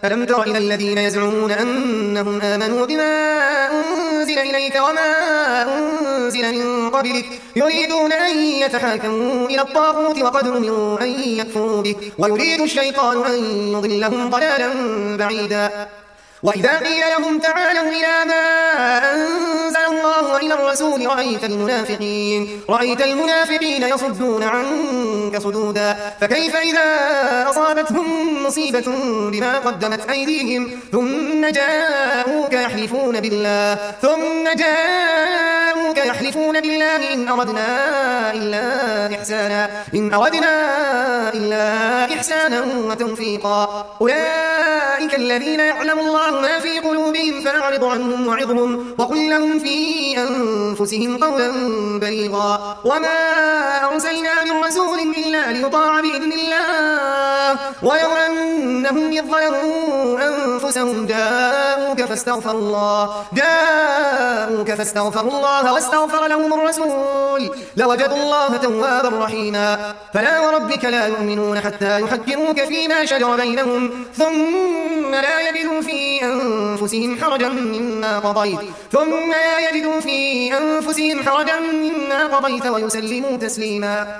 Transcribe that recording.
ألم تر إلى الذين يزعمون أنهم آمنوا بما أنزل إليك وما أنزل من قبلك يريدون أن يتحاكموا إلى الطاغوت وقد أمروا أن يكفروا به ويريد الشيطان أن يضلهم ضلالا بعيدا. وإذا قيل لهم تعالوا إلى ما أنزل الله وإلى الرسول رأيت المنافقين يصدون عنك صدودا. فكيف إذا أصابتهم مصيبة بما قدمت أيديهم ثم جاءوك يحلفون بالله إن أردنا إلا إحسانا وتوفيقا. أولئك الذين يعلم الله ما في قلوبهم فأعرض عنهم وعظهم وقل لهم في أنفسهم قولا بليغا. وما أرسلنا من رسول إلا ليطاع بإذن الله ولو أنهم إذ ظلموا أنفسهم جاءوك فاستغفروا الله واستغفر لهم الرسول لوجدوا الله توابا رحيما. فلا وربك لا يؤمنون حتى يحكموك فيما شجر بينهم ثم لا يجدوا في أنفسهم حرجا مما قضيت ويسلموا تسليما.